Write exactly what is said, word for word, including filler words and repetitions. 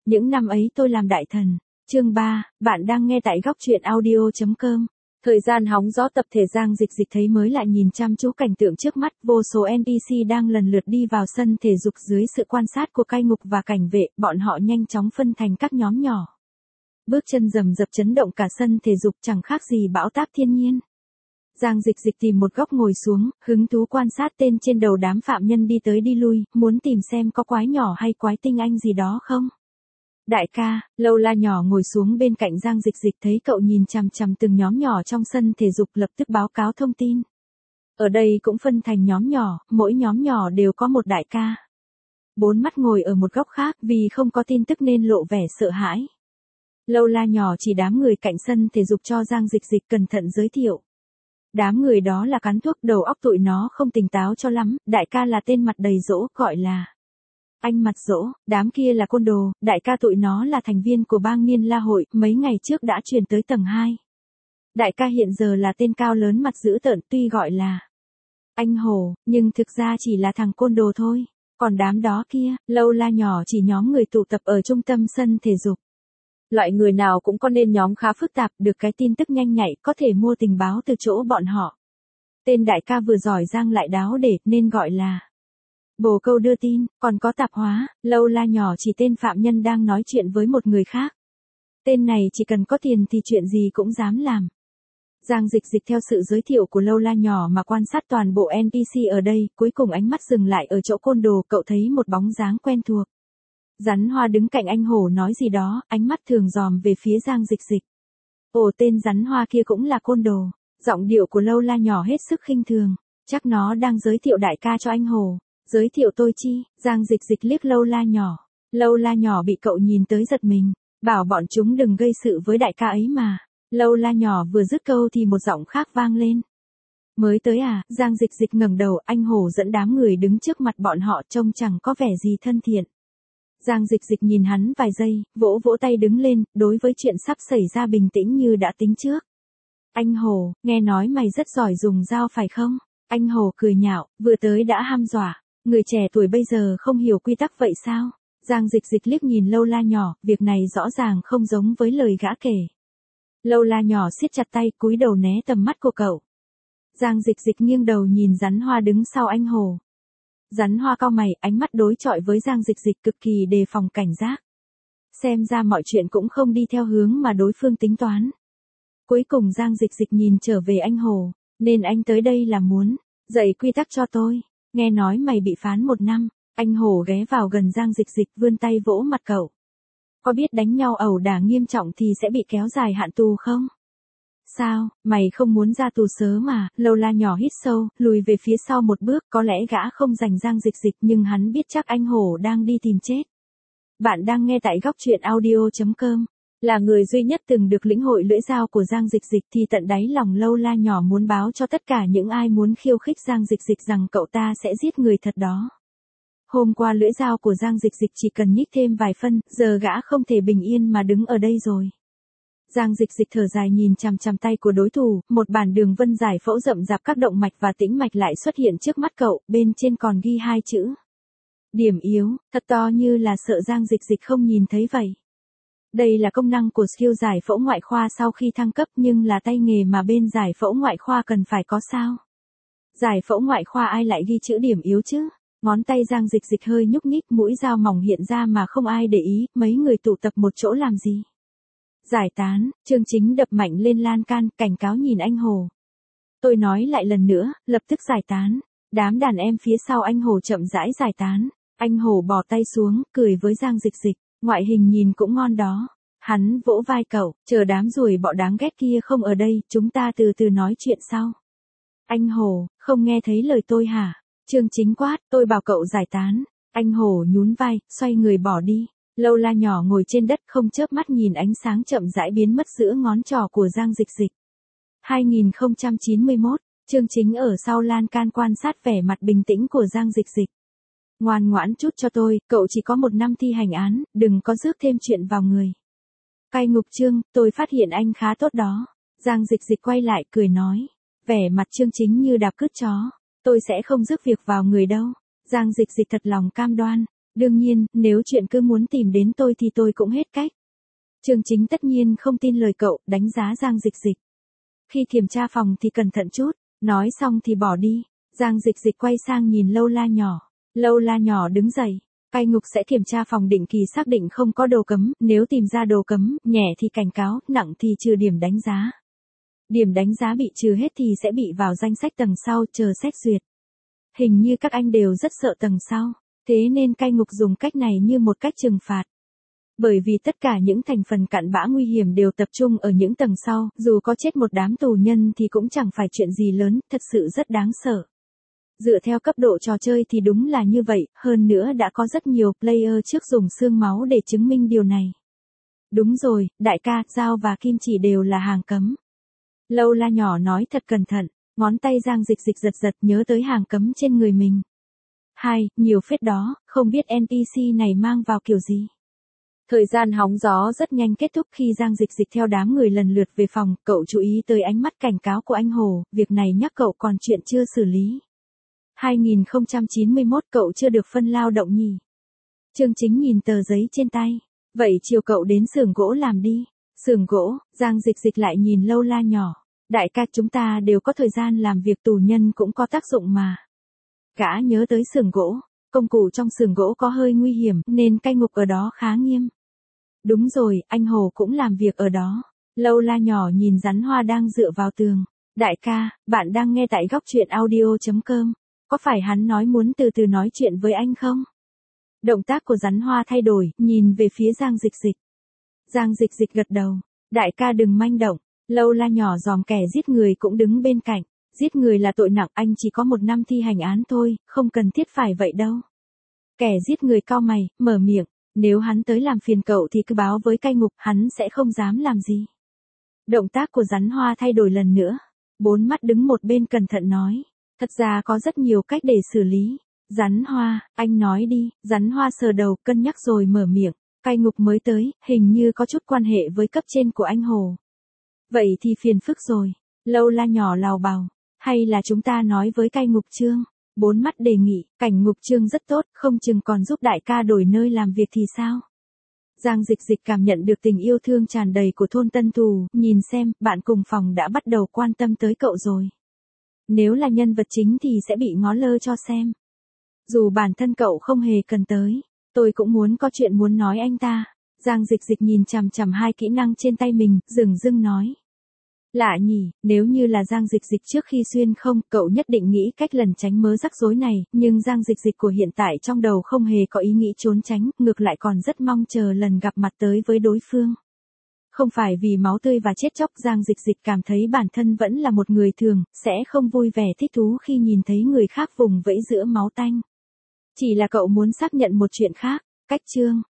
Những năm ấy tôi làm đại thần. Chương ba, bạn đang nghe tại góc truyện audio chấm com. Thời gian hóng gió tập thể Giang Dịch Dịch thấy mới lại nhìn chăm chú cảnh tượng trước mắt, vô số en pê xê đang lần lượt đi vào sân thể dục dưới sự quan sát của cai ngục và cảnh vệ, bọn họ nhanh chóng phân thành các nhóm nhỏ. Bước chân rầm rập chấn động cả sân thể dục chẳng khác gì bão táp thiên nhiên. Giang Dịch Dịch tìm một góc ngồi xuống, hứng thú quan sát tên trên đầu đám phạm nhân đi tới đi lui, muốn tìm xem có quái nhỏ hay quái tinh anh gì đó không. Đại ca, Lâu La nhỏ ngồi xuống bên cạnh Giang Dịch Dịch thấy cậu nhìn chằm chằm từng nhóm nhỏ trong sân thể dục lập tức báo cáo thông tin. Ở đây cũng phân thành nhóm nhỏ, mỗi nhóm nhỏ đều có một đại ca. Bốn mắt ngồi ở một góc khác vì không có tin tức nên lộ vẻ sợ hãi. Lâu La nhỏ chỉ đám người cạnh sân thể dục cho Giang Dịch Dịch cẩn thận giới thiệu. Đám người đó là cắn thuốc đầu óc tụi nó không tỉnh táo cho lắm, đại ca là tên mặt đầy dỗ gọi là anh mặt dỗ, đám kia là côn đồ, đại ca tụi nó là thành viên của bang Niên La hội, mấy ngày trước đã chuyển tới tầng hai. Đại ca hiện giờ là tên cao lớn mặt dữ tợn tuy gọi là anh hổ, nhưng thực ra chỉ là thằng côn đồ thôi. Còn đám đó kia, Lâu La nhỏ chỉ nhóm người tụ tập ở trung tâm sân thể dục. Loại người nào cũng có nên nhóm khá phức tạp, được cái tin tức nhanh nhạy, có thể mua tình báo từ chỗ bọn họ. Tên đại ca vừa giỏi giang lại đáo để, nên gọi là bồ câu đưa tin, còn có tạp hóa. Lâu La nhỏ chỉ tên phạm nhân đang nói chuyện với một người khác. Tên này chỉ cần có tiền thì chuyện gì cũng dám làm. Giang Dịch Dịch theo sự giới thiệu của Lâu La nhỏ mà quan sát toàn bộ en pê xê ở đây, cuối cùng ánh mắt dừng lại ở chỗ côn đồ, cậu thấy một bóng dáng quen thuộc. Rắn Hoa đứng cạnh anh hổ nói gì đó, ánh mắt thường dòm về phía Giang Dịch Dịch. Ồ, tên Rắn Hoa kia cũng là côn đồ. Giọng điệu của Lâu La nhỏ hết sức khinh thường. Chắc nó đang giới thiệu đại ca cho anh hổ. Giới thiệu tôi chi? Giang Dịch Dịch liếc Lâu La nhỏ. Lâu La nhỏ bị cậu nhìn tới giật mình. Bảo bọn chúng đừng gây sự với đại ca ấy mà. Lâu La nhỏ vừa dứt câu thì một giọng khác vang lên. Mới tới à? Giang Dịch Dịch ngẩng đầu, anh hổ dẫn đám người đứng trước mặt bọn họ trông chẳng có vẻ gì thân thiện. Giang Dịch Dịch nhìn hắn vài giây, vỗ vỗ tay đứng lên, đối với chuyện sắp xảy ra bình tĩnh như đã tính trước. Anh hổ, nghe nói mày rất giỏi dùng dao phải không? Anh hổ cười nhạo, vừa tới đã hăm dọa. Người trẻ tuổi bây giờ không hiểu quy tắc vậy sao? Giang Dịch Dịch liếc nhìn Lâu La nhỏ, việc này rõ ràng không giống với lời gã kể. Lâu La nhỏ siết chặt tay, cúi đầu né tầm mắt của cậu. Giang Dịch Dịch nghiêng đầu nhìn Rắn Hoa đứng sau anh hổ. Rắn Hoa cau mày, ánh mắt đối chọi với Giang Dịch Dịch cực kỳ đề phòng cảnh giác. Xem ra mọi chuyện cũng không đi theo hướng mà đối phương tính toán. Cuối cùng Giang Dịch Dịch nhìn trở về anh hổ, nên anh tới đây là muốn dạy quy tắc cho tôi. Nghe nói mày bị phán một năm, anh hổ ghé vào gần Giang Dịch Dịch vươn tay vỗ mặt cậu. Có biết đánh nhau ẩu đả nghiêm trọng thì sẽ bị kéo dài hạn tù không? Sao, mày không muốn ra tù sớm mà? Lâu La nhỏ hít sâu, lùi về phía sau một bước, có lẽ gã không giành Giang Dịch Dịch nhưng hắn biết chắc anh hổ đang đi tìm chết. Bạn đang nghe tại góc truyện audio chấm com. Là người duy nhất từng được lĩnh hội lưỡi dao của Giang Dịch Dịch thì tận đáy lòng Lâu La nhỏ muốn báo cho tất cả những ai muốn khiêu khích Giang Dịch Dịch rằng cậu ta sẽ giết người thật đó. Hôm qua lưỡi dao của Giang Dịch Dịch chỉ cần nhích thêm vài phân, giờ gã không thể bình yên mà đứng ở đây rồi. Giang Dịch Dịch thở dài nhìn chằm chằm tay của đối thủ, một bản đường vân giải phẫu rậm rạp các động mạch và tĩnh mạch lại xuất hiện trước mắt cậu, bên trên còn ghi hai chữ. Điểm yếu, thật to như là sợ Giang Dịch Dịch không nhìn thấy vậy. Đây là công năng của skill giải phẫu ngoại khoa sau khi thăng cấp nhưng là tay nghề mà bên giải phẫu ngoại khoa cần phải có sao. Giải phẫu ngoại khoa ai lại ghi chữ điểm yếu chứ? Ngón tay Giang Dịch Dịch hơi nhúc nhích, mũi dao mỏng hiện ra mà không ai để ý, mấy người tụ tập một chỗ làm gì? Giải tán, Chương Chính đập mạnh lên lan can, cảnh cáo nhìn anh hổ. Tôi nói lại lần nữa, lập tức giải tán. Đám đàn em phía sau anh hổ chậm rãi giải tán. Anh hổ bỏ tay xuống, cười với Giang Dịch Dịch, ngoại hình nhìn cũng ngon đó. Hắn vỗ vai cậu, chờ đám ruồi bọ đáng ghét kia không ở đây, chúng ta từ từ nói chuyện sau. Anh hổ, không nghe thấy lời tôi hả? Chương Chính quát, tôi bảo cậu giải tán. Anh hổ nhún vai, xoay người bỏ đi. Lâu La nhỏ ngồi trên đất không chớp mắt nhìn ánh sáng chậm rãi biến mất giữa ngón trỏ của Giang Dịch Dịch. hai nghìn không trăm chín mươi mốt, Chương Chính ở sau lan can quan sát vẻ mặt bình tĩnh của Giang Dịch Dịch. Ngoan ngoãn chút cho tôi, cậu chỉ có một năm thi hành án, đừng có rước thêm chuyện vào người. Cai ngục Trương, tôi phát hiện anh khá tốt đó. Giang Dịch Dịch quay lại cười nói. Vẻ mặt Chương Chính như đạp cứt chó. Tôi sẽ không rước việc vào người đâu. Giang Dịch Dịch thật lòng cam đoan. Đương nhiên, nếu chuyện cứ muốn tìm đến tôi thì tôi cũng hết cách. Chương Chính tất nhiên không tin lời cậu, đánh giá Giang Dịch Dịch. Khi kiểm tra phòng thì cẩn thận chút, nói xong thì bỏ đi. Giang Dịch Dịch quay sang nhìn Lâu La nhỏ. Lâu La nhỏ đứng dậy. Cai ngục sẽ kiểm tra phòng định kỳ xác định không có đồ cấm, nếu tìm ra đồ cấm, nhẹ thì cảnh cáo, nặng thì trừ điểm đánh giá. Điểm đánh giá bị trừ hết thì sẽ bị vào danh sách tầng sau, chờ xét duyệt. Hình như các anh đều rất sợ tầng sau, thế nên cai ngục dùng cách này như một cách trừng phạt. Bởi vì tất cả những thành phần cặn bã nguy hiểm đều tập trung ở những tầng sau, dù có chết một đám tù nhân thì cũng chẳng phải chuyện gì lớn, thật sự rất đáng sợ. Dựa theo cấp độ trò chơi thì đúng là như vậy, hơn nữa đã có rất nhiều player trước dùng xương máu để chứng minh điều này. Đúng rồi, đại ca, dao và kim chỉ đều là hàng cấm. Lâu La nhỏ nói thật cẩn thận, ngón tay Giang Dịch Dịch giật giật nhớ tới hàng cấm trên người mình. Hai, nhiều phết đó, không biết en pê xê này mang vào kiểu gì. Thời gian hóng gió rất nhanh kết thúc khi Giang Dịch Dịch theo đám người lần lượt về phòng, cậu chú ý tới ánh mắt cảnh cáo của anh Hồ, việc này nhắc cậu còn chuyện chưa xử lý. hai nghìn không trăm chín mươi mốt cậu chưa được phân lao động nhỉ. Chương Chính nhìn tờ giấy trên tay. Vậy chiều cậu đến xưởng gỗ làm đi. Xưởng gỗ, Giang Dịch Dịch lại nhìn Lâu La nhỏ. Đại ca, chúng ta đều có thời gian làm việc, tù nhân cũng có tác dụng mà. Gã nhớ tới xưởng gỗ, công cụ trong xưởng gỗ có hơi nguy hiểm nên cai ngục ở đó khá nghiêm. Đúng rồi, anh Hồ cũng làm việc ở đó. Lâu La nhỏ nhìn rắn hoa đang dựa vào tường. Đại ca, bạn đang nghe tại góc truyện audio chấm com. Có phải hắn nói muốn từ từ nói chuyện với anh không? Động tác của rắn hoa thay đổi, nhìn về phía Giang Dịch Dịch. Giang Dịch Dịch gật đầu. Đại ca đừng manh động. Lâu La nhỏ giòm kẻ giết người cũng đứng bên cạnh. Giết người là tội nặng, anh chỉ có một năm thi hành án thôi, không cần thiết phải vậy đâu. Kẻ giết người cau mày, mở miệng. Nếu hắn tới làm phiền cậu thì cứ báo với cai ngục, hắn sẽ không dám làm gì. Động tác của rắn hoa thay đổi lần nữa. Bốn mắt đứng một bên cẩn thận nói. Thật ra có rất nhiều cách để xử lý. Rắn hoa, anh nói đi. Rắn hoa sờ đầu, cân nhắc rồi mở miệng. Cai ngục mới tới, hình như có chút quan hệ với cấp trên của anh Hồ. Vậy thì phiền phức rồi. Lâu La nhỏ lào bào. Hay là chúng ta nói với cai ngục Trương? Bốn mắt đề nghị, cảnh ngục Trương rất tốt, không chừng còn giúp đại ca đổi nơi làm việc thì sao? Giang Dịch Dịch cảm nhận được tình yêu thương tràn đầy của thôn Tân Tù, nhìn xem, bạn cùng phòng đã bắt đầu quan tâm tới cậu rồi. Nếu là nhân vật chính thì sẽ bị ngó lơ cho xem. Dù bản thân cậu không hề cần tới, tôi cũng muốn có chuyện muốn nói anh ta. Giang Dịch Dịch nhìn chằm chằm hai kỹ năng trên tay mình, dửng dưng nói. Lạ nhỉ, nếu như là Giang Dịch Dịch trước khi xuyên không, cậu nhất định nghĩ cách lần tránh mớ rắc rối này, nhưng Giang Dịch Dịch của hiện tại trong đầu không hề có ý nghĩ trốn tránh, ngược lại còn rất mong chờ lần gặp mặt tới với đối phương. Không phải vì máu tươi và chết chóc, Giang Dịch Dịch cảm thấy bản thân vẫn là một người thường, sẽ không vui vẻ thích thú khi nhìn thấy người khác vùng vẫy giữa máu tanh. Chỉ là cậu muốn xác nhận một chuyện khác, cách Trương,